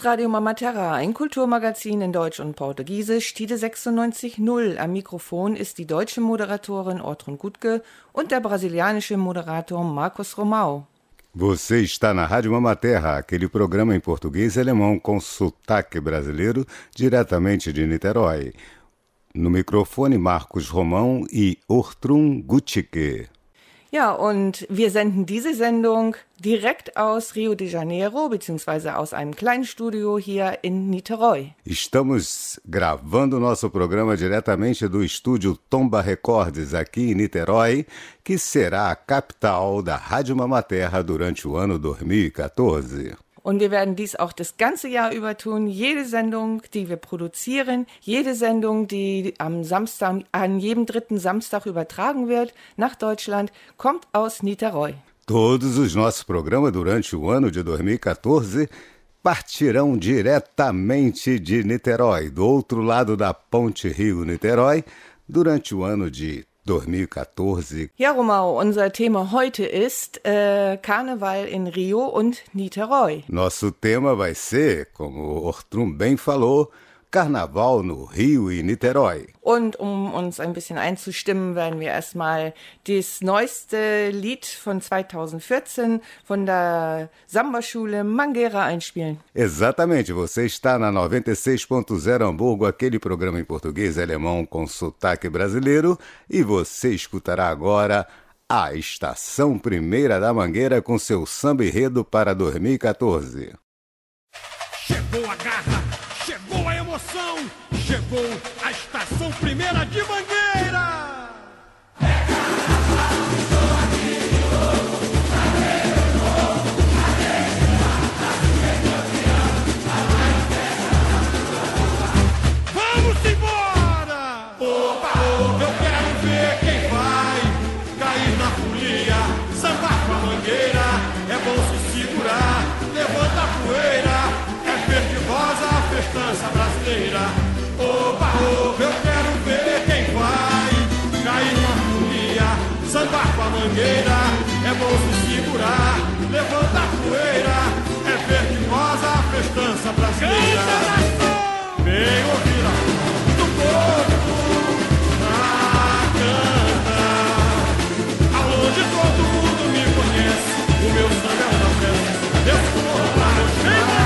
ist Radio Mama Terra, ein Kulturmagazin in Deutsch und Portugiesisch, Tide 96.0. Am Mikrofon ist die deutsche Moderatorin Ortrun Gutke und der brasilianische Moderator Marcos Romão. Você está na Rádio Mama Terra, aquele programa em português e alemão com sotaque brasileiro, diretamente de Niterói. No Mikrofone Marcos Romão e Ortrun Gutke. Ja, und wir senden diese Sendung direkt aus Rio de Janeiro, beziehungsweise aus einem kleinen Studio hier in Niterói. Estamos gravando nosso programa diretamente do estúdio Tomba Records, aqui em Niterói, que será a capital da Rádio Mama Terra durante o ano 2014. Und wir werden dies auch das ganze Jahr über tun. Jede Sendung, die wir produzieren, jede Sendung, die am Samstag, an jedem dritten Samstag übertragen wird nach Deutschland, kommt aus Niterói. Todos os nossos programas durante o ano de 2014 partirão diretamente de Niterói, do outro lado da Ponte Rio-Niterói, durante o ano de 2014. Ja, Romão, unser Thema heute ist Karneval in Rio und Niterói. Nosso tema vai ser, como o Ortrun bem falou, Carnaval no Rio e Niterói. Und um uns ein bisschen einzustimmen, werden wir erstmal das neueste Lied von 2014 von der Samba-Schule Mangueira einspielen. Exatamente, você está na 96.0 Hamburgo, aquele programa em português e alemão com sotaque brasileiro, e você escutará agora a Estação Primeira da Mangueira com seu samba enredo para 2014. Chegou a garra! Chegou a emoção, chegou a Estação Primeira de Mangueira! Vamos embora! Opa, eu quero ver quem vai cair na folia, sambar com a mangueira, é bom se segurar, levanta a poeira. Verde-rosa, a festança brasileira. Opa, opa, eu quero ver quem vai cair na folia, sambar com a mangueira, é bom se segurar, levanta a poeira, é verde-rosa, a festança brasileira. Vem ouvir a voz do povo na canta. Alô de todo mundo me conhece, o meu sangue é uma festa, eu sou pra mostrar.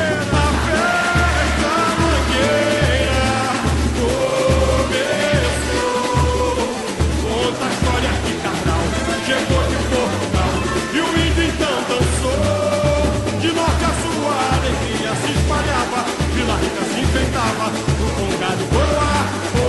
Chegou de Portugal e o índio então dançou. De norte a sul a alegria se espalhava, Vila Rica se enfeitava, o congado coroar.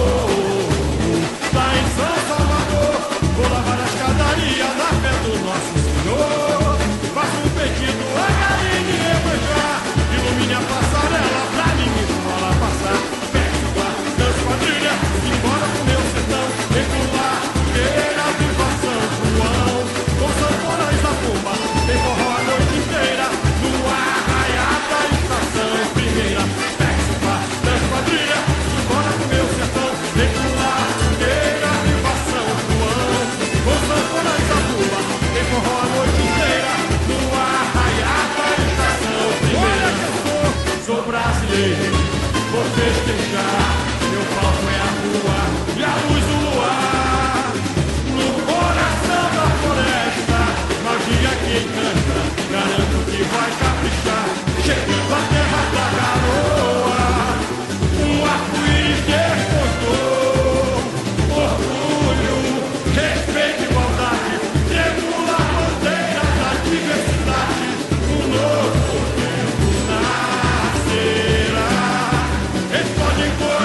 Lá em São Salvador, vou lavar a escadaria na fé do Nosso Senhor. Faço um pedido a Garine e Iemanjá, ilumine a passarela pra minha escola passar. Peço lá, danço quadrilha, embora pro meu sertão, vem pular, queira viva São João. Com sanfonas da bomba, tem forró a noite inteira, no arraial da Estação Primeira. Peço lá, danço quadrilha, embora pro meu sertão, vem pular, queira viva São João. Com sanfonas da bomba, tem forró a noite inteira, no arraial da Estação Primeira. Olha que eu sou brasileiro, vou festejar, meu palco é a rua e a luz do luar. No coração da floresta, magia quem canta, garanto que vai caprichar. Chegando a terra da garoa, um arco-íris despontou. Orgulho, respeito e igualdade, tremula a bandeira da diversidade. Um novo tempo nascerá. Eles podem correr.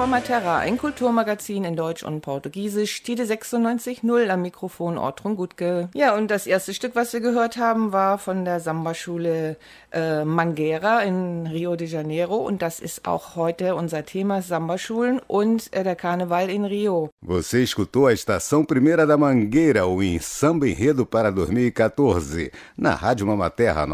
Samba Matera, ein Kulturmagazin in Deutsch und Portugiesisch, Tide 96.0 am Mikrofon Ortrun Gutke. Ja, und das erste Stück, was wir gehört haben, war von der Samba-Schule Mangueira in Rio de Janeiro und das ist auch heute unser Thema, Samba-Schulen und der Karneval in Rio. Você escutou a Estação Primeira da Mangueira, o Samba Enredo para 2014, na Rádio Mama Terra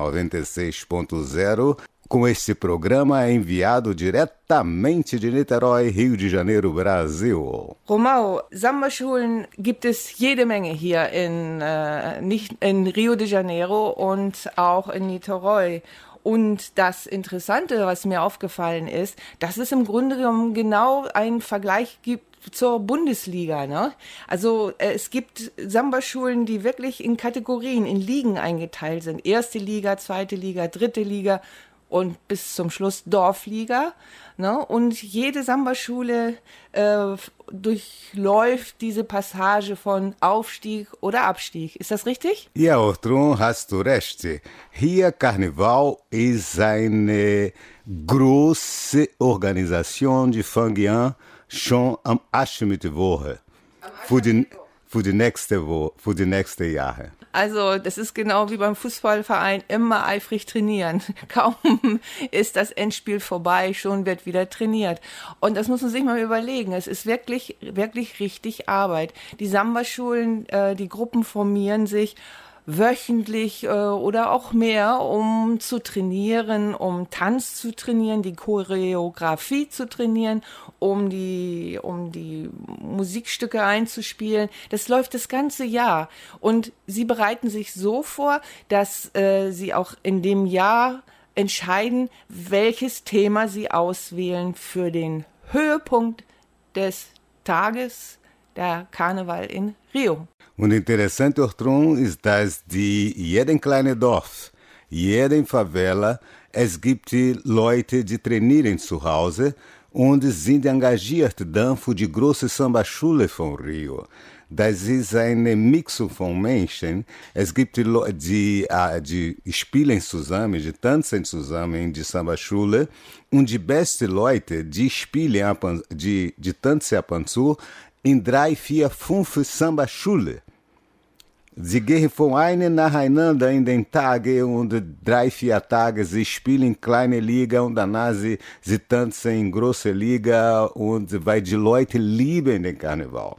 96.0, com este programa enviado diretamente de Niterói, Rio de Janeiro, Brasil. Romao, Samba-Schulen gibt es jede Menge hier nicht in Rio de Janeiro und auch in Niterói. Und das Interessante, was mir aufgefallen ist, dass es im Grunde genommen genau einen Vergleich gibt zur Bundesliga, ne? Also es gibt Samba-Schulen, die wirklich in Kategorien, in Ligen eingeteilt sind. Erste Liga, zweite Liga, dritte Liga und bis zum Schluss Dorfliga. Ne? Und jede Samba-Schule durchläuft diese Passage von Aufstieg oder Abstieg. Ist das richtig? Ja, Ortrun, hast du recht. Hier Carnival ist eine große Organisation die fängt schon am 8. Woche. Für die nächste Jahre. Also das ist genau wie beim Fußballverein, immer eifrig trainieren. Kaum ist das Endspiel vorbei, schon wird wieder trainiert. Und das muss man sich mal überlegen. Es ist wirklich, wirklich richtig Arbeit. Die Samba-Schulen, die Gruppen formieren sich wöchentlich oder auch mehr, um zu trainieren, um Tanz zu trainieren, die Choreografie zu trainieren, um die Musikstücke einzuspielen. Das läuft das ganze Jahr. Und sie bereiten sich so vor, dass sie auch in dem Jahr entscheiden, welches Thema sie auswählen für den Höhepunkt des Tages, der Karneval in Rio. Und interessant, Ortrun, ist, dass die jeden kleinen Dorf, jede Favela, es gibt Leute, die trainieren zu Hause und sind engagiert dann für die große Samba-Schule von Rio. Das ist eine Mixung von Menschen. Es gibt Leute, die spielen zusammen, die tanzen zusammen in die Samba-Schule und die besten Leute, die spielen, die tanzen ab und zu in 3, 4, 5 Samba-Schule. Sie gehen von einem nacheinander in den Tagen und 3, 4 Tage, sie spielen in kleine Liga und danach sie tanzen in große Liga und weil die Leute lieben den Karneval.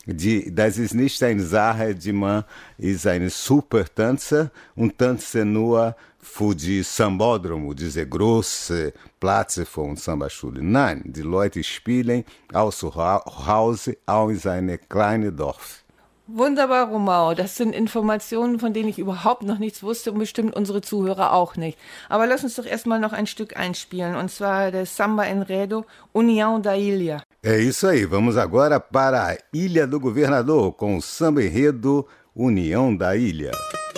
Das ist nicht eine Sache, die man ist ein super Tanzer und tanzt nur für die Sambódromo, diese große Platz von Samba-Schule. Nein, die Leute spielen aus Hause, aus einem kleinen Dorf. Wunderbar, Romao. Das sind Informationen, von denen ich überhaupt noch nichts wusste und bestimmt unsere Zuhörer auch nicht. Aber lass uns doch erstmal noch ein Stück einspielen, und zwar der Samba Enredo, União da Ilha. É isso aí, vamos agora para a Ilha do Governador com o Samba Enredo União da Ilha.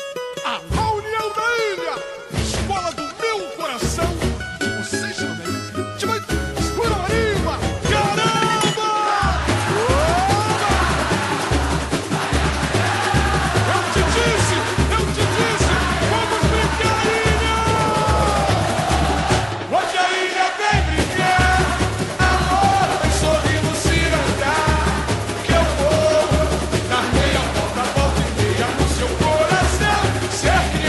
A União da Ilha, escola do meu coração. Vocês são da ilha. Segura a rima, caramba! Eu te disse, vamos brincar, ilha! Hoje a ilha vem brincar, amor, vem sorrindo se andar. Que eu vou dar meia volta e meia no seu coração. Ser criança.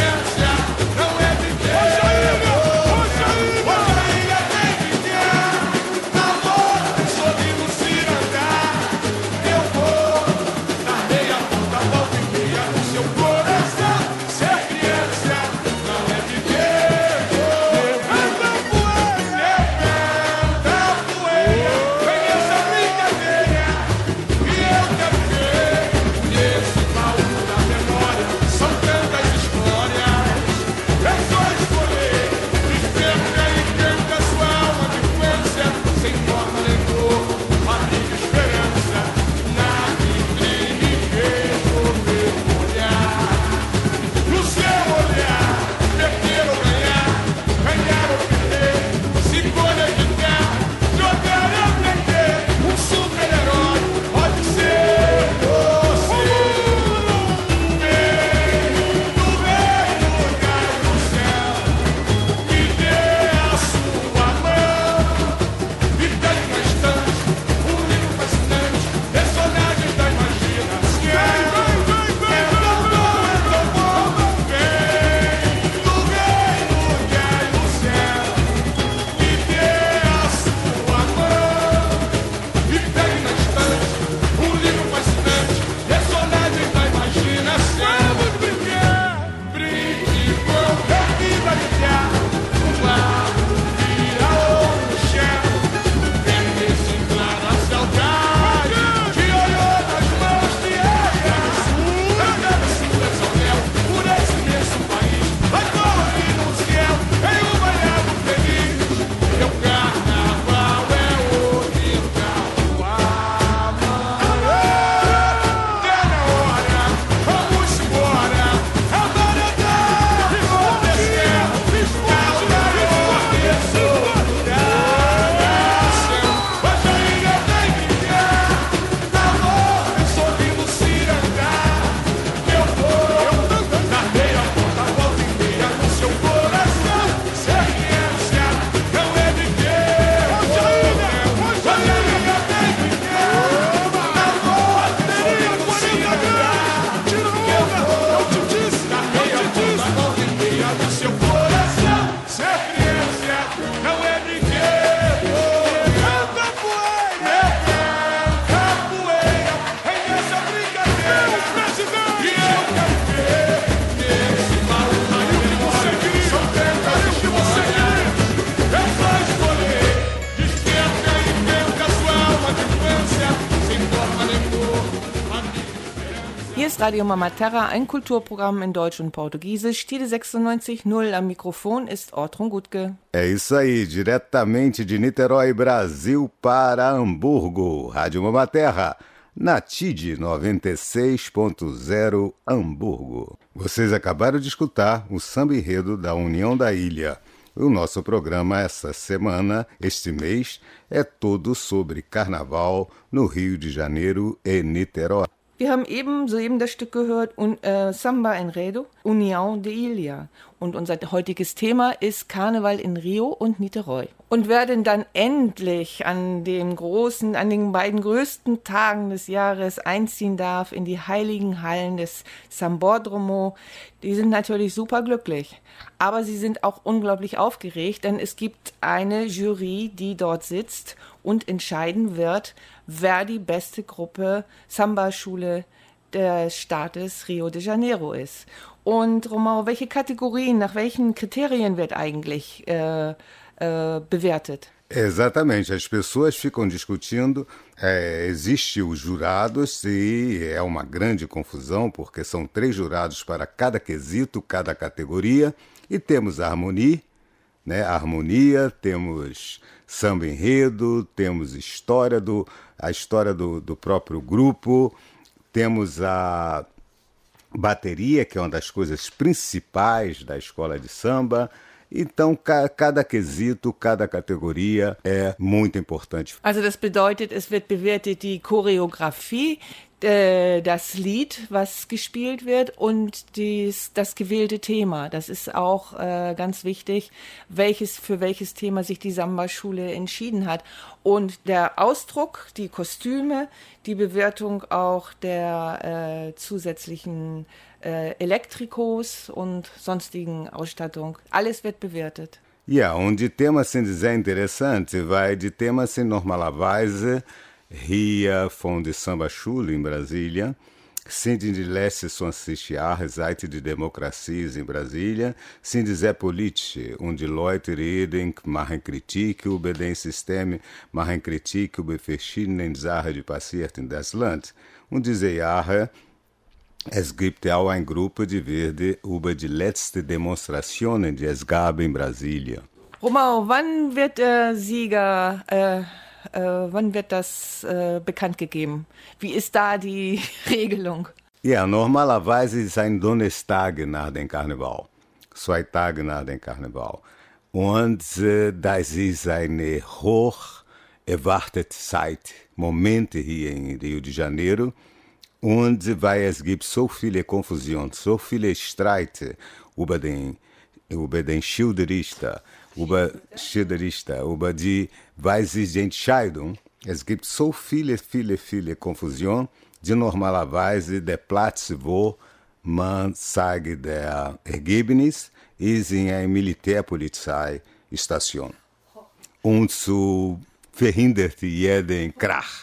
ist Radio Mama Terra, ein Kulturprogramm in Deutsch und Portugiesisch. Tide 96.0 am Mikrofon ist Ortrun Gutke. É isso aí, diretamente de Niterói, Brasil, para Hamburgo. Rádio Mama Terra, na TID 96.0 Hamburgo. Vocês acabaram de escutar o samba enredo da União da Ilha. O nosso programa essa semana, este mês, é todo sobre Carnaval no Rio de Janeiro e Niterói. Wir haben soeben das Stück gehört, Samba Enredo, União de Ilha. Und unser heutiges Thema ist Karneval in Rio und Niterói. Und wer denn dann endlich an den beiden größten Tagen des Jahres einziehen darf in die heiligen Hallen des Sambódromo, die sind natürlich super glücklich. Aber sie sind auch unglaublich aufgeregt, denn es gibt eine Jury, die dort sitzt und entscheiden wird, wer die beste Gruppe Samba-Schule des Staates Rio de Janeiro ist. Und Romão, welche Kategorien, nach welchen Kriterien wird eigentlich bewertet? Exatamente, as pessoas ficam discutindo, existe os jurados e é uma grande confusão, porque são 3 jurados para cada quesito, cada categoria, e temos a harmonia, temos samba enredo, temos a história do próprio grupo, temos a bateria, que é uma das coisas principais da escola de samba. Então, cada quesito, cada Kategorie é muito importante. Also das bedeutet, es wird bewertet die Choreografie, das Lied, was gespielt wird und das gewählte Thema. Das ist auch ganz wichtig, für welches Thema sich die Samba-Schule entschieden hat. Und der Ausdruck, die Kostüme, die Bewertung auch der zusätzlichen Elektrikos und sonstigen Ausstattung. Alles wird bewertet. Ja, und die Themas sind sehr interessant, weil die Themas sind normalerweise hier von der Samba-Schule in Brasília, sind in die letzten Jahre seit der Demokratie in Brasília, sind sehr politisch und die Leute reden, machen Kritik über den System, machen Kritik über verschiedene Sachen, die passiert in das Land. Und diese Jahre es gibt auch ein Gruppe, die wird über die letzten Demonstrationen, die es gab in Brasília. Romão, wann wird der Sieger, wann wird das bekannt gegeben? Wie ist da die Regelung? Ja, normalerweise ist ein Donnerstag nach dem Karneval. 2 Tage nach dem Karneval. Und das ist eine hoch erwartete Zeit, Momente hier in Rio de Janeiro. Und weil es gibt so viele Konfusion, so viele Streit über den Schilderrichter, über die, was ist die Entscheidung. Es gibt so viele Konfusion, die normalerweise der Platz, wo man sagt, der Ergebnis ist in einer Militärpolizeistation. Und so verhindert jeden Krach.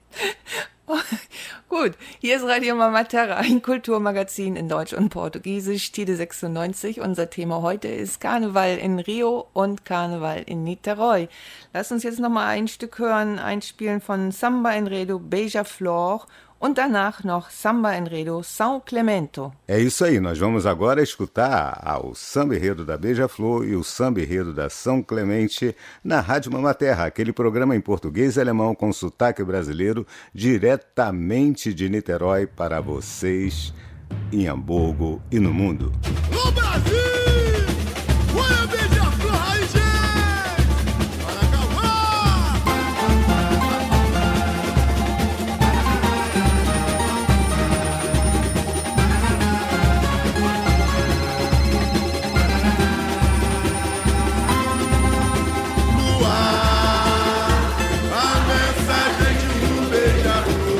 Gut, hier ist Radio Mama Terra, ein Kulturmagazin in Deutsch und Portugiesisch, Tide 96. Unser Thema heute ist Karneval in Rio und Karneval in Niterói. Lass uns jetzt nochmal ein Stück hören, einspielen von Samba Enredo Beija-Flor und danach noch Samba Enredo São Clemente. É isso aí, nós vamos agora escutar o samba enredo da Beija-Flor e o samba enredo da São Clemente na Rádio Mama Terra, aquele programa em português e alemão com sotaque brasileiro, diretamente de Niterói para vocês em Hamburgo e no mundo. No Brasil! Olha a Beija-Flor aí, gente! Para acabar!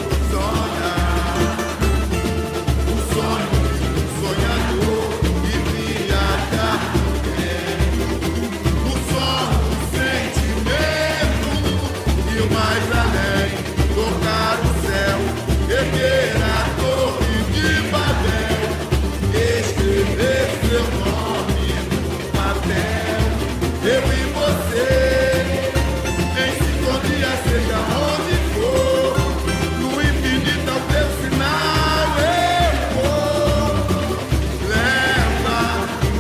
Sonhador e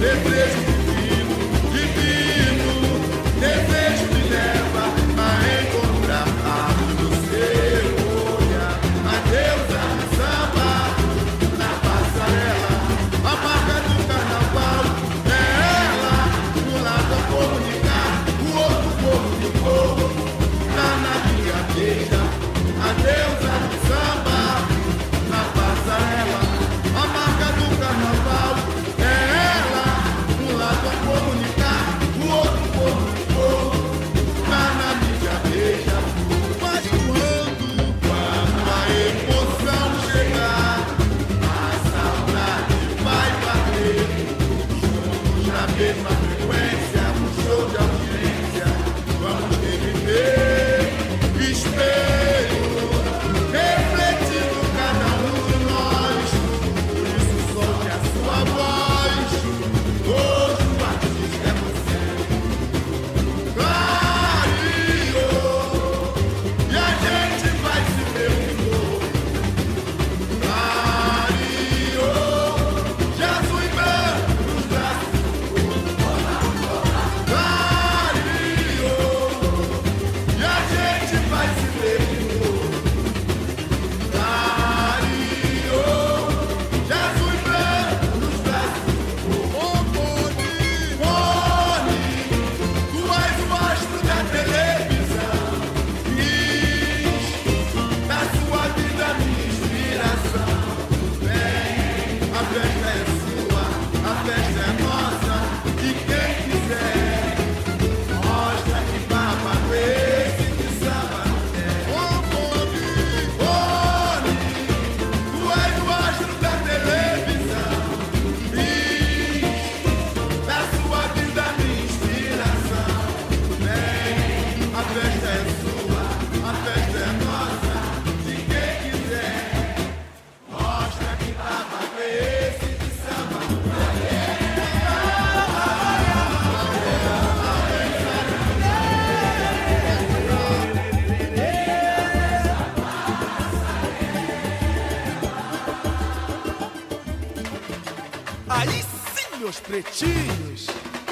Aí sim, meus pretinhos.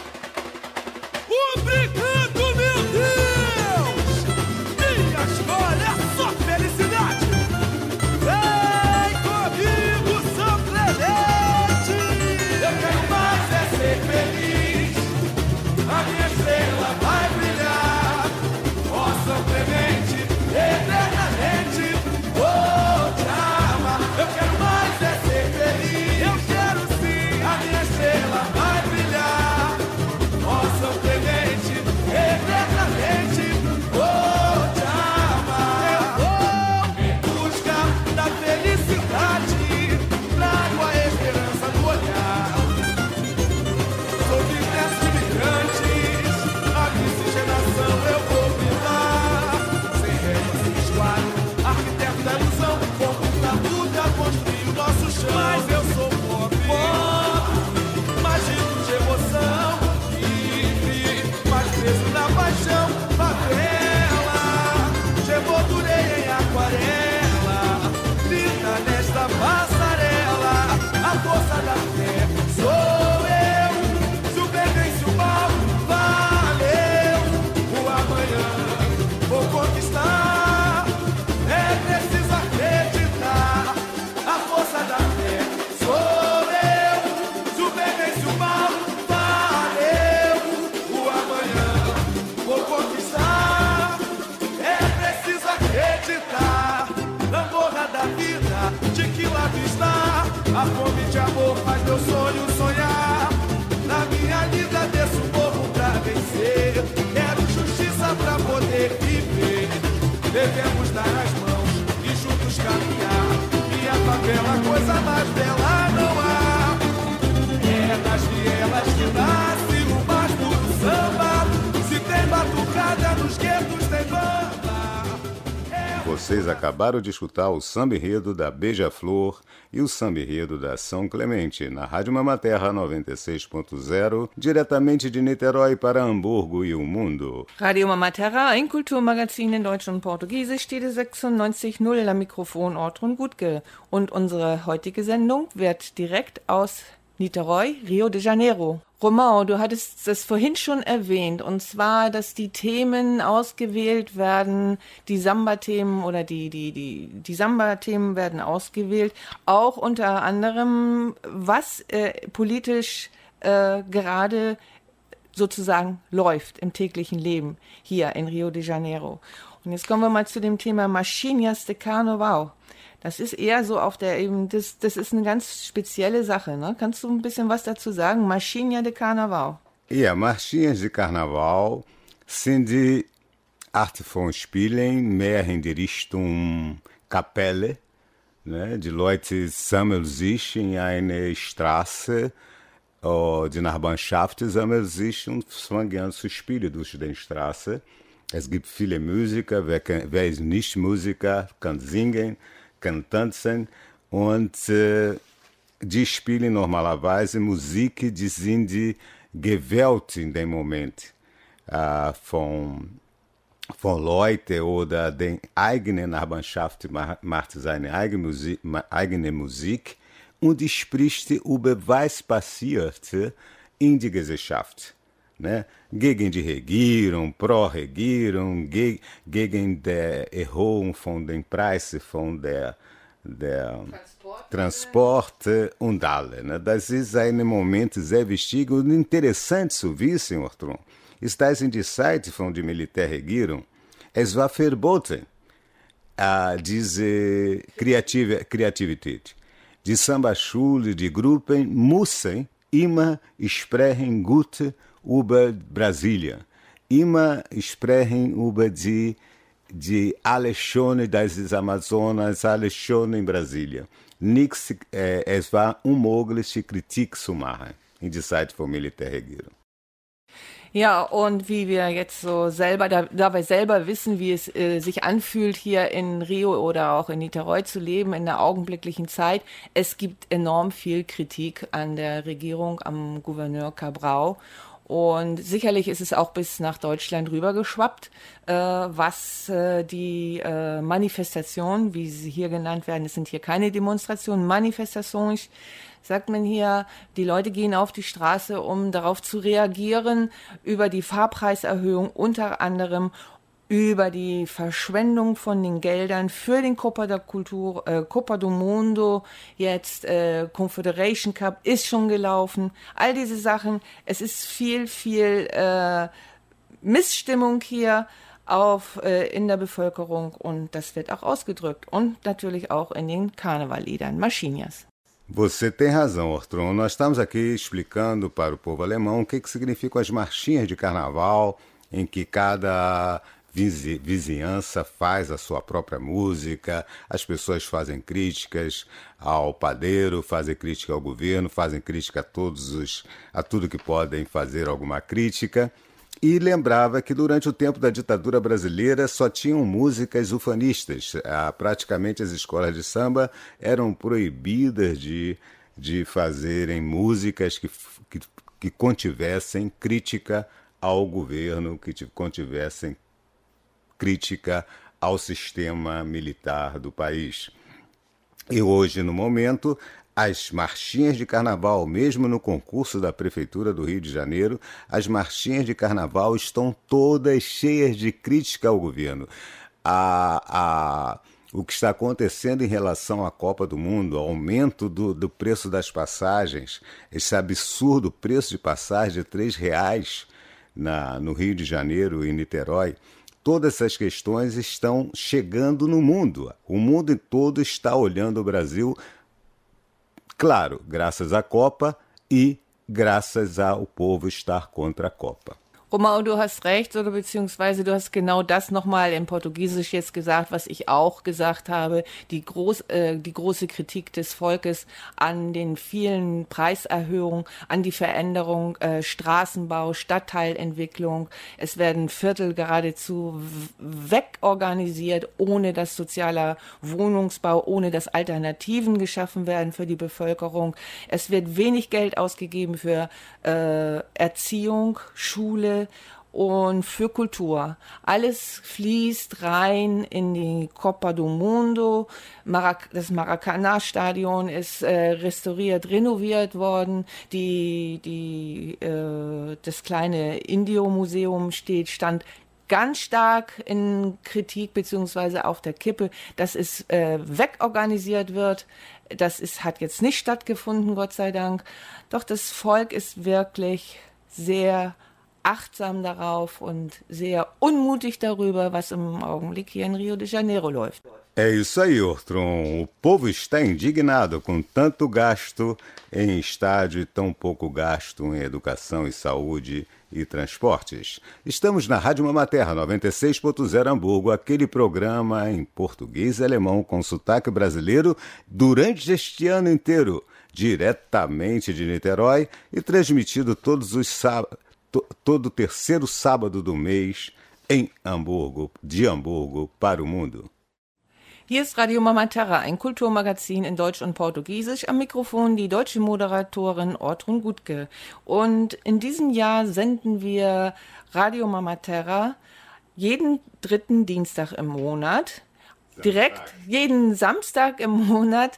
Obrigado, meu Deus! Minha escola é só felicidade. Vem comigo, São Clemente. Eu quero mais é ser feliz. A minha estrela vai brilhar. Ó São Clemente, eternamente vou te amar. Eu quero mais é ser feliz. Eu quero sim, a minha estrela vai brilhar. Ó São Clemente, eternamente vou te amar. Eu vou em busca da felicidade, trago a esperança no olhar. Sou vibrante de imigrantes, a miscigenação eu vou brindar. Sem regra, sem esquadro, arquiteto da ilusão, vou na luta construir o nosso chão. Mas eu sou pobre, mais rico de emoção, livre, mais preso na paixão, favela. Te moldurei em aquarela, linda nesta passarela. A força da fé sou eu, se o bem vence o mal, valeu. O amanhã vou conquistar, é preciso acreditar. A força da fé sou eu, se o bem vence o mal, valeu. O amanhã vou conquistar, é preciso acreditar. Na borra da vida, de que lado está? A fome de amor faz meu sonho sonhar. Na minha vida desço o morro pra vencer. Quero justiça pra poder viver. Devemos dar as mãos e juntos caminhar. Minha favela, coisa mais bela não há. É das vielas que nasce o mais puro samba. Se tem batucada nos guetos, tem banda. Vocês acabaram de escutar o samba enredo da Beija-Flor e o samba enredo da São Clemente, na Rádio Mamaterra 96.0, diretamente de Niterói para Hamburgo e o mundo. Radio Mamaterra, ein Kulturmagazin in Deutsch und Portugiesisch, steht 96.0 am Mikrofon Ortrun Gutke. Und unsere heutige Sendung wird direkt aus Niterói, Rio de Janeiro. Romão, du hattest das vorhin schon erwähnt, und zwar, dass die Themen ausgewählt werden, die Samba-Themen oder die Samba-Themen werden ausgewählt, auch unter anderem, was politisch gerade sozusagen läuft im täglichen Leben hier in Rio de Janeiro. Und jetzt kommen wir mal zu dem Thema Marchinhas de Carnaval. Das ist eher so auf der Ebene, das ist eine ganz spezielle Sache, ne? Kannst du ein bisschen was dazu sagen? Marchinha de Carnaval. Ja, Marchinhas de Carnaval sind die Art von Spielen mehr in die Richtung Kapelle, ne? Die Leute sammeln sich in eine Straße, die Nachbarschaft sammeln sich und fangen an zu spielen durch die Straße. Es gibt viele Musiker, wer ist nicht Musiker, kann singen, kann tanzen und die spielen normalerweise Musik, die sind gewählt in dem Moment von Leuten oder den eigenen Nachbarschaft macht seine eigene Musik und spricht über was passiert in der Gesellschaft. Ne? Gegen die Regierung, Pro-Regierung, gegen die Erhöhung von den Preisen von der Transporte und alle. Ne? Das ist ein Moment sehr wichtig und interessant zu wissen, Arthur. Está in die Zeit von der Militärregierung. Es war verboten, diese Kreativität. Die Samba-Schule, die Gruppen müssen immer sprechen gut über Brasília, immer sprechen über die alles Schöne das Amazonas, alles Schöne in Brasília. Nichts, es war unmöglich, Kritik zu machen in der Zeit von Militärregierung. Ja, und wie wir jetzt so selber dabei selber wissen, wie es sich anfühlt, hier in Rio oder auch in Niterói zu leben in der augenblicklichen Zeit. Es gibt enorm viel Kritik an der Regierung, am Gouverneur Cabral. Und sicherlich ist es auch bis nach Deutschland rübergeschwappt, was die Manifestationen, wie sie hier genannt werden, es sind hier keine Demonstrationen, Manifestationen, sagt man hier, die Leute gehen auf die Straße, um darauf zu reagieren, über die Fahrpreiserhöhung, unter anderem über die Verschwendung von den Geldern für den Copa do Mundo, jetzt Confederation Cup ist schon gelaufen, all diese Sachen, es ist viel Missstimmung hier in der Bevölkerung und das wird auch ausgedrückt und natürlich auch in den Karnevalliedern, Marchinhas. Você tem razão, Arthur. Nós estamos aqui explicando para o povo alemão o que significam as marchinhas de carnaval, em que cada vizinhança faz a sua própria música, as pessoas fazem críticas ao padeiro, fazem crítica ao governo, fazem crítica a tudo que podem fazer alguma crítica. E lembrava que durante o tempo da ditadura brasileira só tinham músicas ufanistas. Praticamente as escolas de samba eram proibidas de fazerem músicas que contivessem crítica ao governo, que contivessem crítica ao sistema militar do país. E hoje, no momento, as marchinhas de carnaval, mesmo no concurso da Prefeitura do Rio de Janeiro, as marchinhas de carnaval estão todas cheias de crítica ao governo. O que está acontecendo em relação à Copa do Mundo, o aumento do preço das passagens, esse absurdo preço de passagem de R$3 no Rio de Janeiro e Niterói, todas essas questões estão chegando no mundo. O mundo todo está olhando o Brasil, claro, graças à Copa e graças ao povo estar contra a Copa. Romão, du hast recht, oder beziehungsweise du hast genau das nochmal in Portugiesisch jetzt gesagt, was ich auch gesagt habe, die große Kritik des Volkes an den vielen Preiserhöhungen, an die Veränderung, Straßenbau, Stadtteilentwicklung. Es werden Viertel geradezu wegorganisiert, ohne dass sozialer Wohnungsbau, ohne dass Alternativen geschaffen werden für die Bevölkerung. Es wird wenig Geld ausgegeben für Erziehung, Schule und für Kultur. Alles fließt rein in die Copa do Mundo. Das Maracanã-Stadion ist restauriert, renoviert worden. Das kleine Indio-Museum stand ganz stark in Kritik beziehungsweise auf der Kippe, dass es wegorganisiert wird. Hat jetzt nicht stattgefunden, Gott sei Dank. Doch das Volk ist wirklich sehr achtsam darauf und sehr unmutig darüber, was im Augenblick hier in Rio de Janeiro läuft. É isso aí, Ortron. O povo está indignado com tanto gasto em estádio e tão pouco gasto em educação e saúde e transportes. Estamos na Rádio Mama Terra 96.0 Hamburgo, aquele programa em português e alemão com sotaque brasileiro durante este ano inteiro, diretamente de Niterói e transmitido todos os sábados. Todo terceiro sábado do mês em Hamburgo, de Hamburgo para o mundo. Hier ist Radio Mama Terra, ein Kulturmagazin in Deutsch und Portugiesisch. Am Mikrofon die deutsche Moderatorin Ortrun Gutke. Und in diesem Jahr senden wir Radio Mama Terra jeden dritten Dienstag im Monat, jeden Samstag im Monat,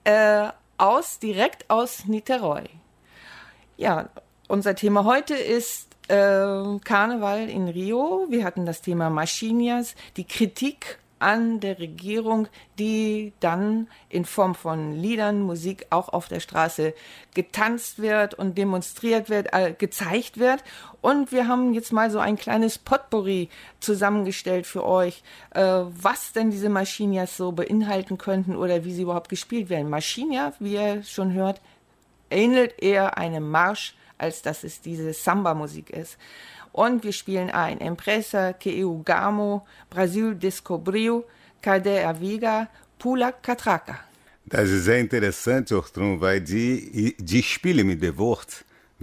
direkt aus Niterói. Ja, unser Thema heute ist Karneval in Rio. Wir hatten das Thema Machinhas, die Kritik an der Regierung, die dann in Form von Liedern, Musik auch auf der Straße getanzt wird und demonstriert wird, gezeigt wird. Und wir haben jetzt mal so ein kleines Potpourri zusammengestellt für euch, was denn diese Machinhas so beinhalten könnten oder wie sie überhaupt gespielt werden. Machinha, wie ihr schon hört, ähnelt eher einem Marsch, als dass es diese Samba-Musik ist. Und wir spielen ein Empresa que eu gamo, Brasil descobriu, cadê a viga, pula catraca. Das ist sehr interessant, Ortrun, weil die Spiele mit Wort,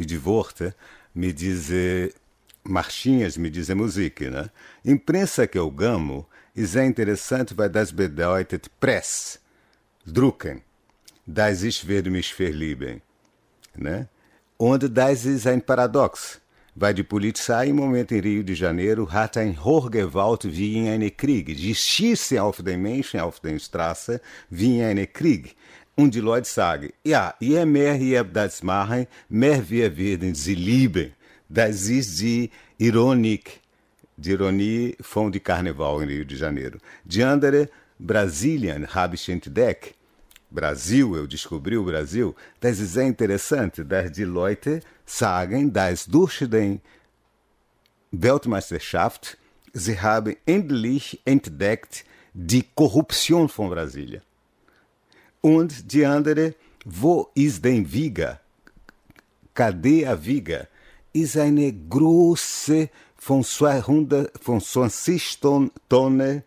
mit diese marchinhas, mit dieser Musik, ne? Imprensa que eu gamo, ist sehr interessant, weil das bedeutet Press, drucken. Das ich werde mich verlieben, ne? Und das ist ein Paradox, weil die Polizei im Moment in Rio de Janeiro hat ein Hochgewalt wie in einem Krieg. Die schießen auf die Menschen auf der Straße wie in einem Krieg. Und die Leute sagen, ja, je mehr wir das machen, mehr wir werden sie lieben. Das ist die Ironie von dem Karneval in Rio de Janeiro. Die andere, Brasilien, habe ich entdeckt. Brasil, eu descobri o Brasil, das ist sehr interessant, dass die Leute sagen, dass durch die Weltmeisterschaft sie haben endlich entdeckt die Korruption von Brasília. Und die andere, wo ist denn Viga? Cadê a Viga? Ist eine große von 20 Tonnen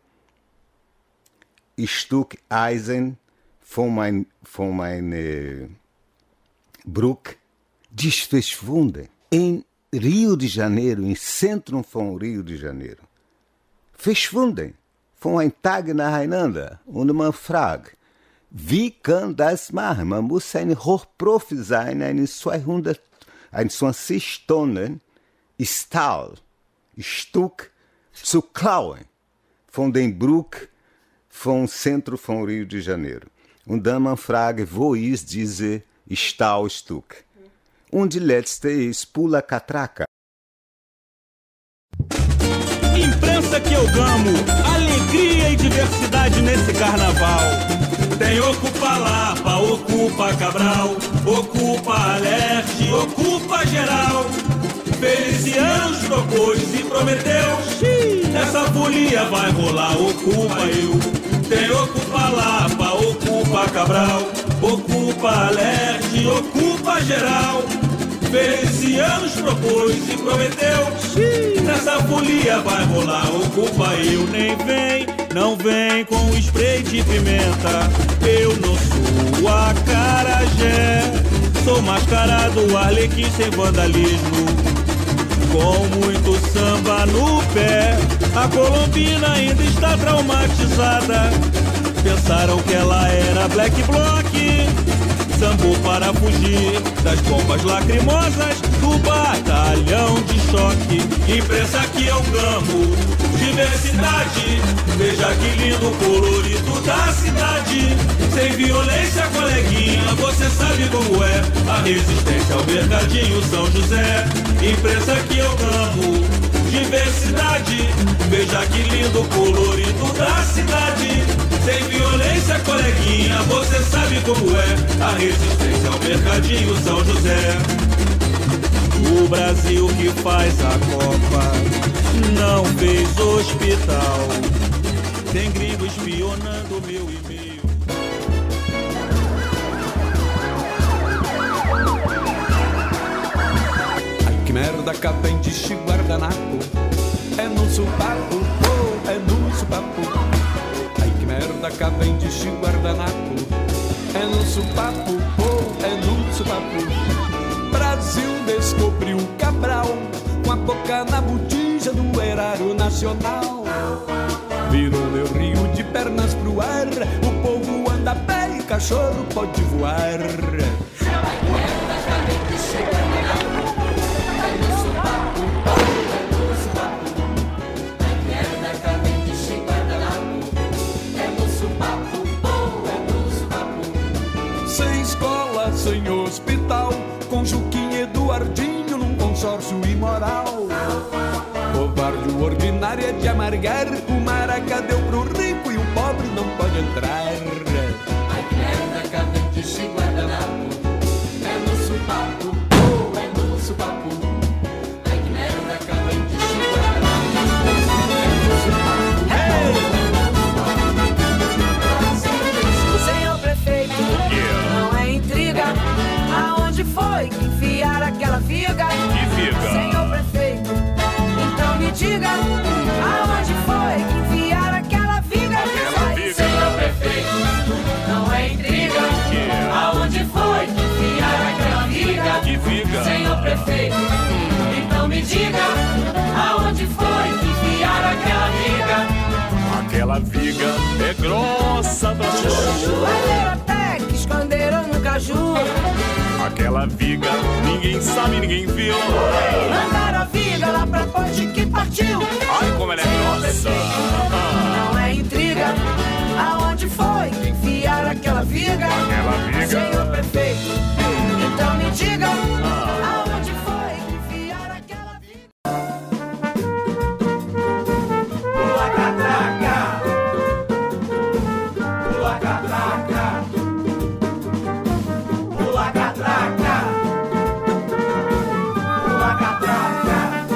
Stück Eisen von mein Brug verschwunden. Em Rio de Janeiro, im Zentrum von Rio de Janeiro. Verschwunden. Von einem Tag nacheinander. Und man fragt, wie kann das machen? Man muss ein Hochprofi sein, ein 20 Tonnen Stahlstück zu klauen von dem Brug vom Zentrum von Rio de Janeiro. Und dann man fragt, wo ist diese Stahlstück? Und die letzte ist Pula Catraca. Imprensa que eu gamo, alegria e diversidade nesse carnaval. Tem Ocupa Lapa, Ocupa Cabral, Ocupa Alerge, Ocupa Geral. Felicianos propôs e prometeu, essa folia vai rolar, Ocupa eu. Tem Ocupa Lapa, Ocupa Cabral, Ocupa Alerge, Ocupa Geral. Felicianos propôs e prometeu, nessa folia vai rolar, Ocupa eu. Nem vem, não vem com spray de pimenta, eu não sou acarajé, sou mascarado, arlequim sem vandalismo, com muito samba no pé. A colombina ainda está traumatizada, pensaram que ela era black bloc, sambou para fugir das bombas lacrimosas do batalhão de choque. Imprensa que eu amo, diversidade. Veja que lindo colorido da cidade. Sem violência, coleguinha, você sabe como é. A resistência ao mercadinho São José. Imprensa que eu amo, diversidade. Veja que lindo colorido da cidade. Sem violência, coleguinha, você sabe como é. A resistência ao mercadinho São José. O Brasil que faz a Copa não fez hospital. Tem gringo espionando meu e-mail. Ai que merda, cavendiche, guardanapo. É no supapo, oh, é no supapo. Ai que merda, cavendiche, guardanapo. É no supapo, oh, é no supapo. Brasil descobriu Cabral com a boca na botija do erário nacional. Virou meu rio de pernas pro ar. O povo anda a pé e cachorro pode voar. Sem escola, sem hospital, com Juquinha e Eduardinho num consórcio imoral. Covarde ordinária de amargar, o Maraca deu pro rico e o pobre não pode entrar. Ai que merda, cavendiche, guardanapo. É no supapo, oh, é no supapo. Ai que merda, cavendiche, guardanapo. É no supapo, hey! Senhor prefeito, não é intriga. Aonde foi que enfiaram aquela viga? Que viga? Senhor prefeito, então me diga, aonde foi que enfiaram aquela viga? Aquela viga. Senhor prefeito, não é intriga. Aonde foi que enfiaram aquela viga? Que viga? Senhor prefeito, então me diga, aonde foi que enfiaram aquela viga? Aquela viga é grossa pra chuchu. Joelheiro até que esconderam no caju. Aquela viga ninguém sabe, ninguém viu. Mandaram a viga lá pra ponte que partiu. Ai, como ela é grossa. Não é intriga. Aonde foi que enfiaram aquela viga? Aquela viga. Senhor prefeito, então me diga, aonde foi que enfiaram aquela viga? Pula catraca, pula catraca, pula catraca, pula catraca,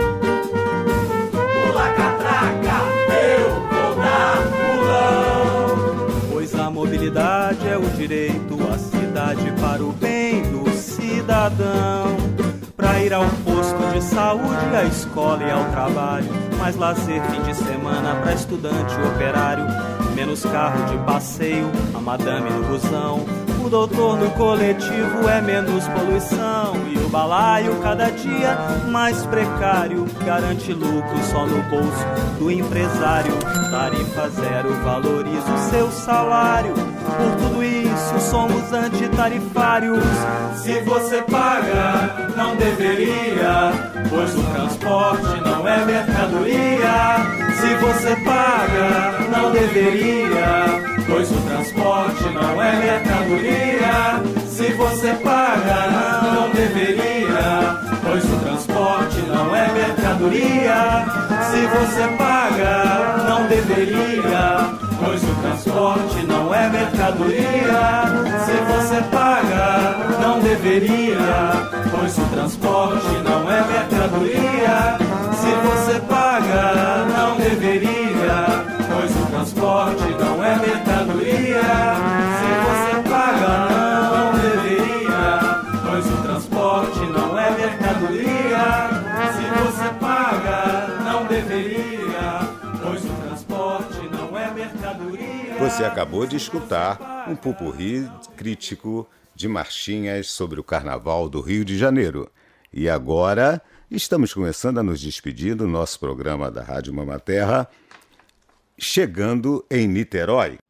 pula catraca, eu vou dar pulão. Pois a mobilidade é o direito à cidade para o bem do cidadão. Pra ir ao posto de saúde, à escola e ao trabalho. Mais lazer, fim de semana pra estudante e operário. Menos carro de passeio, a madame no busão. O doutor no coletivo é menos poluição. E o balaio cada dia mais precário. Garante lucro só no bolso do empresário. Tarifa zero, valoriza o seu salário. Por tudo isso somos antitarifários. Se você paga, não deveria, pois o transporte não é mercadoria. Se você paga, não deveria, pois o transporte não é mercadoria. Se você paga, não deveria, pois o transporte não é mercadoria. Se você paga, não deveria, pois o transporte não é mercadoria. Se você paga, não deveria, pois o transporte não é mercadoria. Se você paga, não deveria, pois o transporte não é mercadoria. Se você paga, não deveria, pois o transporte não é mercadoria. Se você paga, não deveria, pois o transporte não é mercadoria. Você acabou de escutar um pupurri crítico de marchinhas sobre o Carnaval do Rio de Janeiro. E agora estamos começando a nos despedir do nosso programa da Rádio Mamaterra, chegando em Niterói.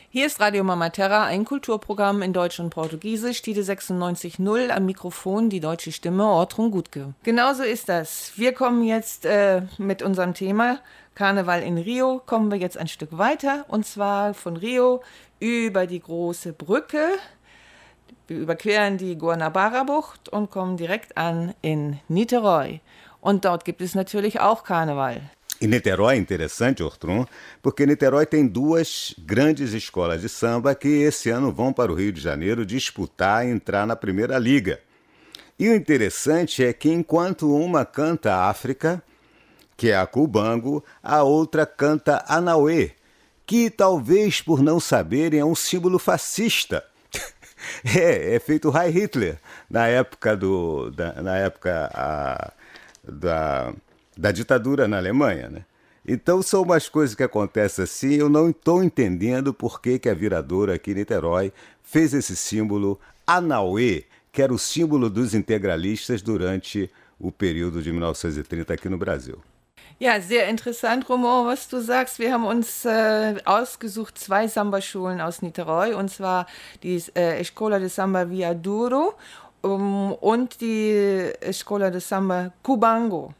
Hier ist Radio Mama Terra, ein Kulturprogramm in Deutsch und Portugiesisch, die 96.0 am Mikrofon, die deutsche Stimme, Ortrun Gutke. Genauso ist das. Wir kommen jetzt mit unserem Thema Karneval in Rio, kommen wir jetzt ein Stück weiter, und zwar von Rio über die große Brücke. Wir überqueren die Guanabara-Bucht und kommen direkt an in Niterói. Und dort gibt es natürlich auch Karneval. E Niterói é interessante, Ortrun, porque Niterói tem duas grandes escolas de samba que esse ano vão para o Rio de Janeiro disputar e entrar na Primeira Liga. E o interessante é que enquanto uma canta África, que é a Cubango, a outra canta Anauê, que talvez por não saberem é um símbolo fascista. É feito Heil Hitler na época da ditadura na Alemanha, né? Então são umas coisas que acontecem assim, eu não estou entendendo por que a viradora aqui em Niterói fez esse símbolo Anauê, que era o símbolo dos integralistas durante o período de 1930 aqui no Brasil. Ja, sehr interessant, Romo, was du sagst. Wir haben uns ausgesucht 2 Samba-Schulen aus Niterói, und zwar die Escola de Samba Viadouro und die Escola de Samba Cubango.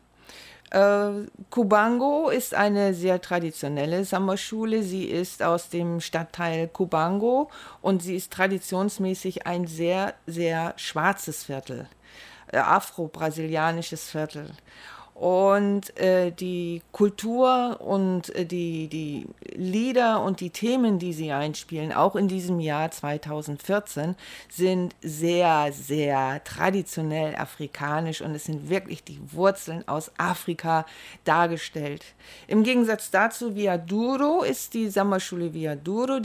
Cubango ist eine sehr traditionelle Samba-Schule. Sie ist aus dem Stadtteil Cubango und sie ist traditionsmäßig ein sehr, sehr schwarzes Viertel, afro-brasilianisches Viertel. Und die Kultur und die Lieder und die Themen, die sie einspielen, auch in diesem Jahr 2014, sind sehr, sehr traditionell afrikanisch, und es sind wirklich die Wurzeln aus Afrika dargestellt. Im Gegensatz dazu, Viadouro ist die Samba-Schule Viadouro,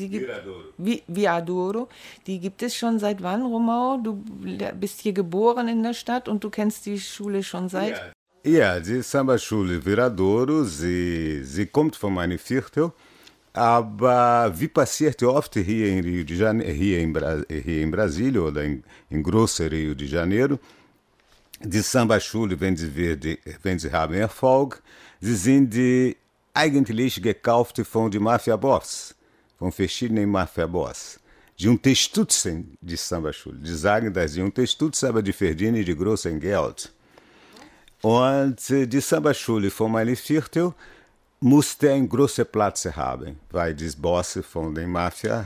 Viadouro, die gibt es schon seit wann, Romão? Du bist hier geboren in der Stadt und du kennst die Schule schon seit... Ja, die Samba-Schule Viradouro, sie kommt von meinem Viertel, aber wie passiert oft hier in Rio de Janeiro, hier in Brasília oder in große Rio de Janeiro, die Samba-Schule, wenn sie haben Erfolg, sie sind eigentlich gekauft von den Mafia-Boss, von verschiedenen Mafia-Boss. Die unterstützen die Samba-Schule. Die sagen, dass sie unterstützen, aber die verdienen die großen Geld. Und die Samba-Schule von meinem Viertel musste einen großen Platz haben, weil die Bosse von der Mafia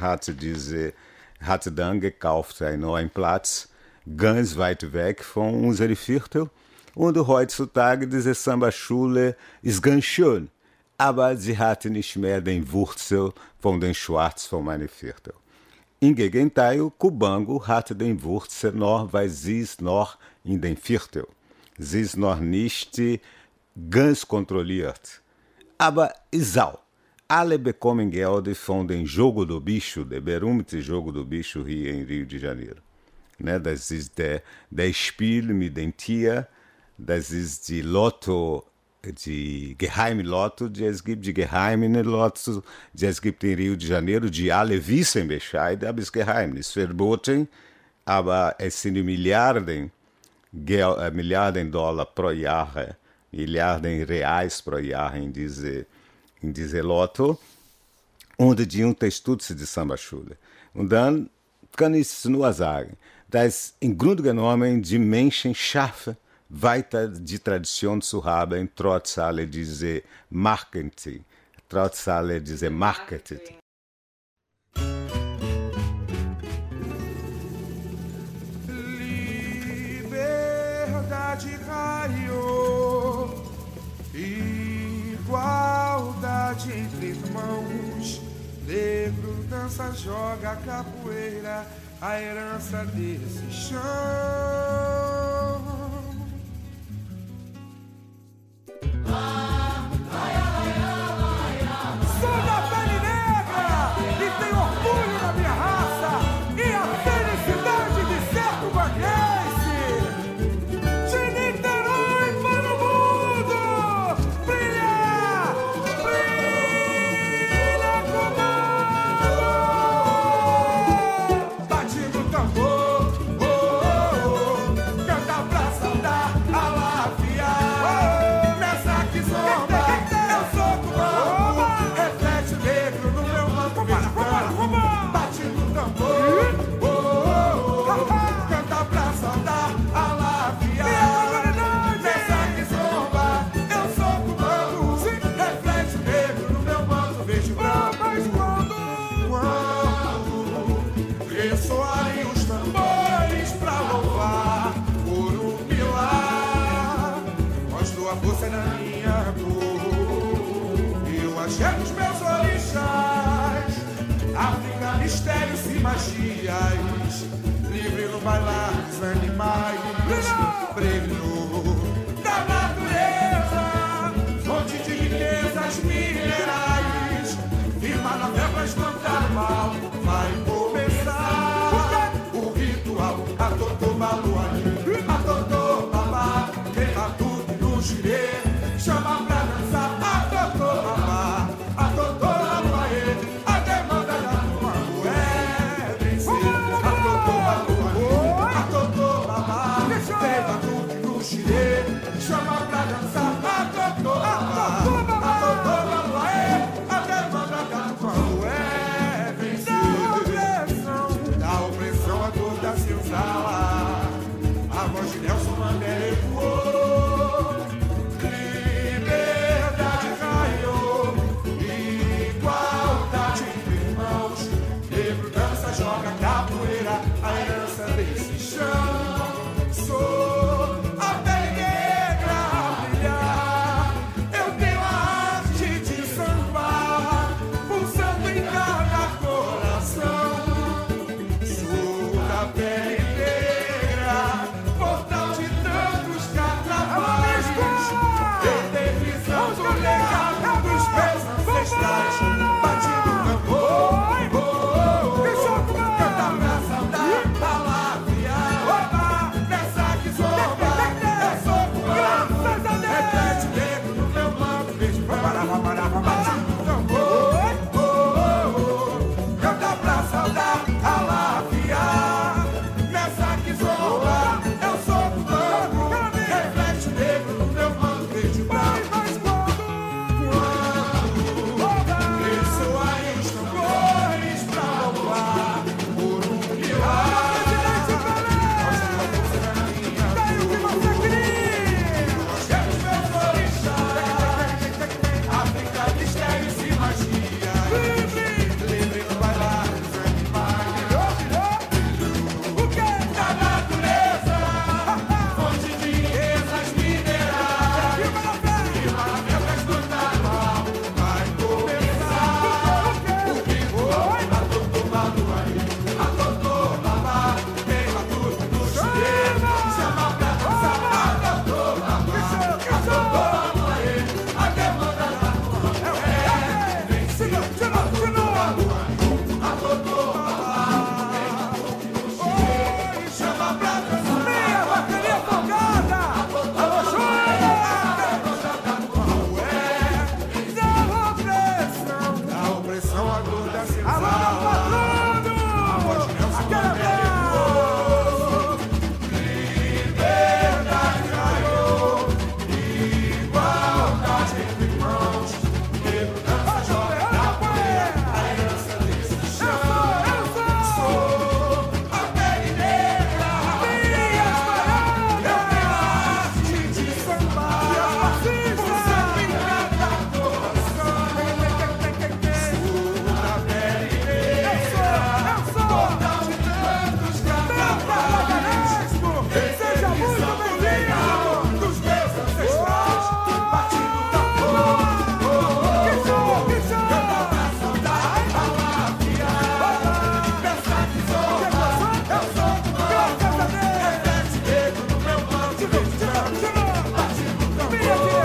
hat dann gekauft einen neuen Platz, ganz weit weg von unserem Viertel. Und heutzutage diese Samba-Schule ist ganz schön, aber sie hatte nicht mehr den Wurzel von den Schwarz von meinem Viertel. Im Gegenteil, Cubango hatte den Wurzel noch, weil sie ist noch in den Viertel. Sie ist noch nicht ganz kontrolliert. Aber igual, alle bekommen Geld von dem Jogo do Bicho, der berühmte Jogo do Bicho hier in Rio de Janeiro. Ne, das ist der Spiel mit dem Tier, das ist die Lotto, die geheime Lotto, die es gibt, die geheimen Lotto, die es gibt in Rio de Janeiro, die alle wissen Bescheid, aber es ist geheim, es ist verboten, aber es sind Milliarden Dollar pro Jahr, Milliarden Reais pro Jahr in diese Lotto, und die unterstützen die Samba-Schule. Und dann kann ich nur sagen, dass im Grunde genommen die Menschen schaffen, weiter die Tradition zu haben, trotz aller diese Marketing. De raio, igualdade entre irmãos, negro dança, joga capoeira, a herança desse chão. Sou da pele negra e tenho orgulho na minha raça e a felicidade de ser cubanguense. sua força é na minha cor. Eu achei os meus orixás, África, mistérios e magias, livre no bailar dos animais, brilho da natureza, fonte de riquezas minerais, firma na fé pra espantar o mal. Vai começar o ritual, a Totô Baluani, a Totô Babá, queima tudo no xirê, chama pra dançar a Totô Babá, a Totô Baluaê, a demanda da tua mulher vencer. A Totô Baluani, a Totô Babá, queima tudo no xirê, chama pra dançar a Totô Babá, a Totô Baluaê, a demanda da tua mulher vencer. Da opressão a dor da senzala, a voz de Nelson Mandela ecoou. Liberdade raiou, igualdade entre irmãos. Negro dança, joga capoeira, a herança desse chão. Sou a pele negra a brilhar, eu tenho a arte de sambar, pulsando em cada coração. Sou da pele negra, portal de tantos carnavais, eternizando o legado dos meus ancestrais, batido tambor, canta pra saudar a lavia, nessa que zomba, eu sou cubano, reflete dentro do meu manto, beijo batido tambor, canta pra saudar a lavia, nessa que zomba, eu sou cubano, reflete negro no meu manto, beijo branco. Ressoarem os tambores pra louvar por um pilar. África, mistérios e magias, livre no bailar dos animais, da natureza, fonte de riquezas minerais, firma na fé pra escutar o mal. Vai começar o ritual, a Totô Baluani, a Totô Babá, queima tudo no chuveiro, chama pra dançar a Totô Babá, a Totô Baluani, a demanda da tua mulher vencer. A Totô Baluani, a Totô Babá, queima tudo no chuveiro, chama pra dançar a bateria tocada, a Totô Baluani, a demanda da tua mulher vencer. Da opressão a dor da senzala, a voz de Nelson Mandela ecoou. Liberdade raiou, igualdade entre irmãos. Negro dança, joga capoeira, a herança desse chão. Sou a pele negra, eu tenho a arte de sambar, pulsando em cada coração. Sou da pele negra, portal de tantos carnavais, eternizando o legado dos meus ancestrais, batido tambor, canta pra saudar a lavia, pensa que zomba, eu sou cubano, reflete negro no meu manto, beijo branco, batido tambor,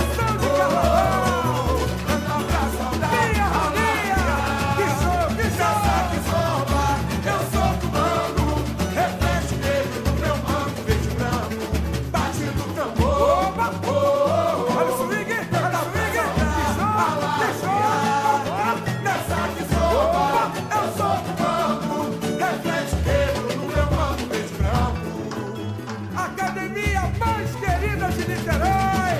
canta pra saudar a lavia, pensa que zomba, eu sou cubano, reflete negro no meu manto, beijo branco, batido tambor, olha o swing, canta pra saudar a lavia, nessa que zomba, eu sou cubano, reflete negro no meu manto, beijo branco. Academia mais querida de Niterói,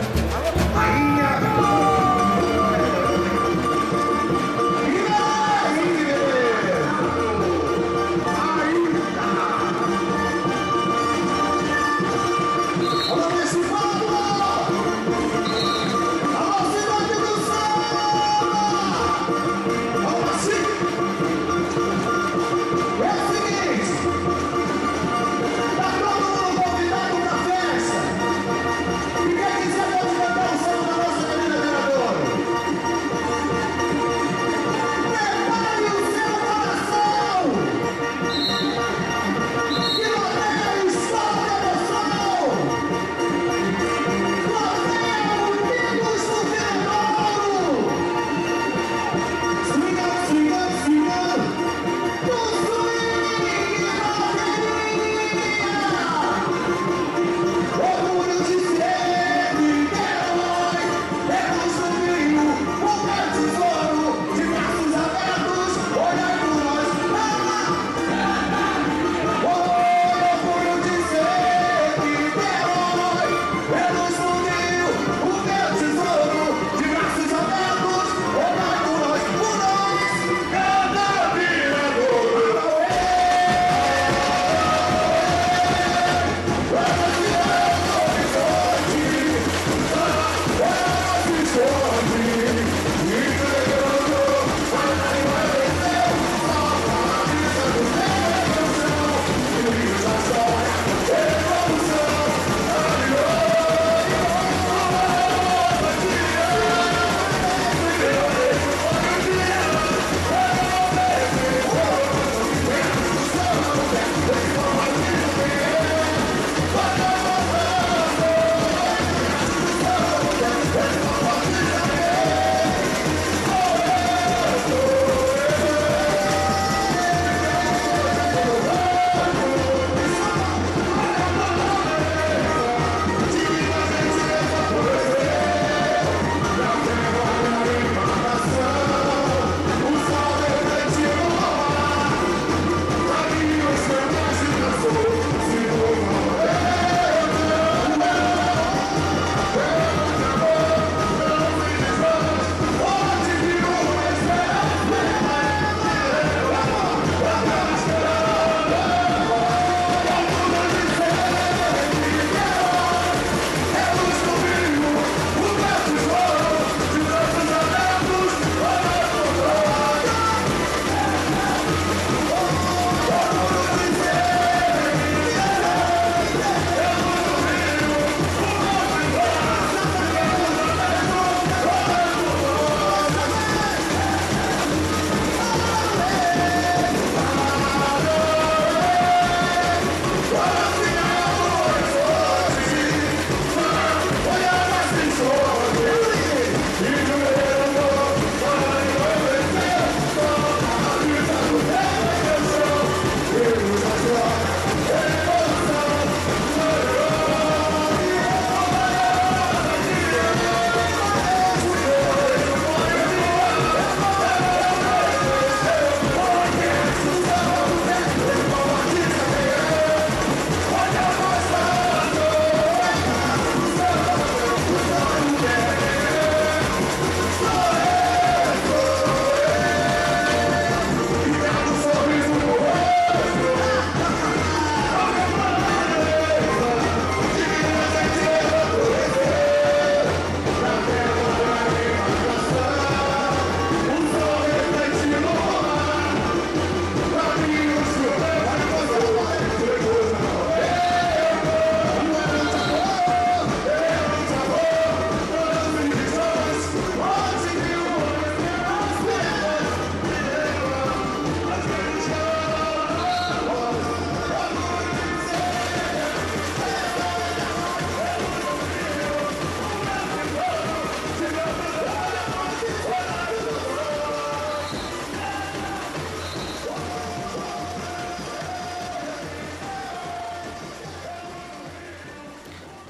Tá todo mundo convidado pra festa?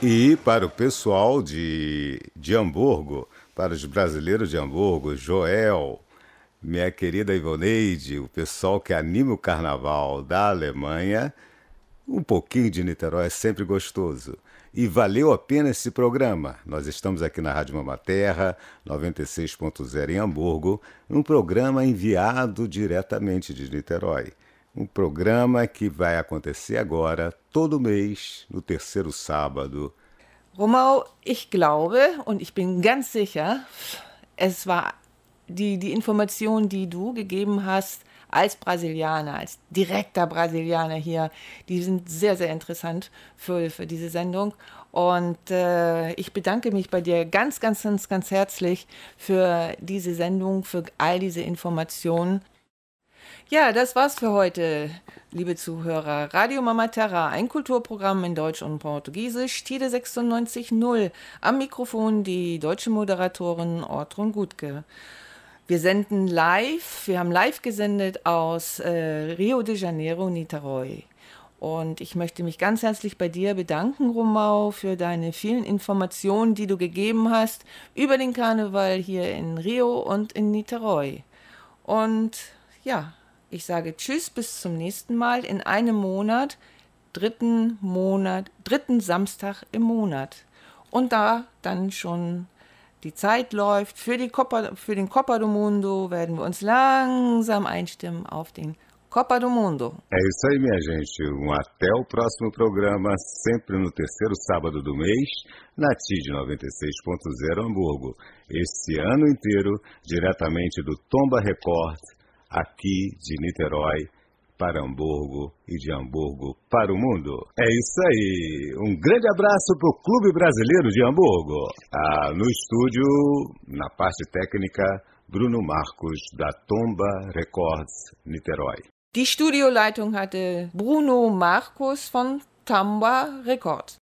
E para o pessoal de Hamburgo, para os brasileiros de Hamburgo, Joel, minha querida Ivoneide, o pessoal que anima o carnaval da Alemanha, um pouquinho de Niterói é sempre gostoso. E valeu a pena esse programa. Nós estamos aqui na Rádio Mamaterra, 96.0 em Hamburgo, um programa enviado diretamente de Niterói. Um programa que vai acontecer agora, todo mês, no terceiro sábado. Romau, ich glaube und ich bin ganz sicher, es war die Information, die du gegeben hast als Brasilianer, als direkter Brasilianer hier, die sind sehr, sehr interessant für diese Sendung. Und ich bedanke mich bei dir ganz, ganz, ganz, ganz herzlich für diese Sendung, für all diese Informationen. Ja, das war's für heute, liebe Zuhörer. Radio Mamaterra, ein Kulturprogramm in Deutsch und Portugiesisch, Tide 96.0. Am Mikrofon die deutsche Moderatorin Ortrun Gutke. Wir senden live, wir haben live gesendet aus Rio de Janeiro, Niterói. Und ich möchte mich ganz herzlich bei dir bedanken, Romau, für deine vielen Informationen, die du gegeben hast über den Karneval hier in Rio und in Niterói. Und ja, ich sage Tschüss, bis zum nächsten Mal in einem Monat, dritten Samstag im Monat. Und da dann schon die Zeit läuft, für den Copa do Mundo, werden wir uns langsam einstimmen auf den Copa do Mundo. É isso aí, minha gente. Até o próximo programa, sempre no terceiro sábado do mês, na TID 96.0 Hamburgo. Esse ano inteiro, diretamente do Tomba Record, aqui de Niterói para Hamburgo e de Hamburgo para o mundo. É isso aí. Um grande abraço para o Clube Brasileiro de Hamburgo. No estúdio, na parte técnica, Bruno Marcos, da Tomba Records, Niterói. Die Studioleitung hatte Bruno Marcos von Tomba Records.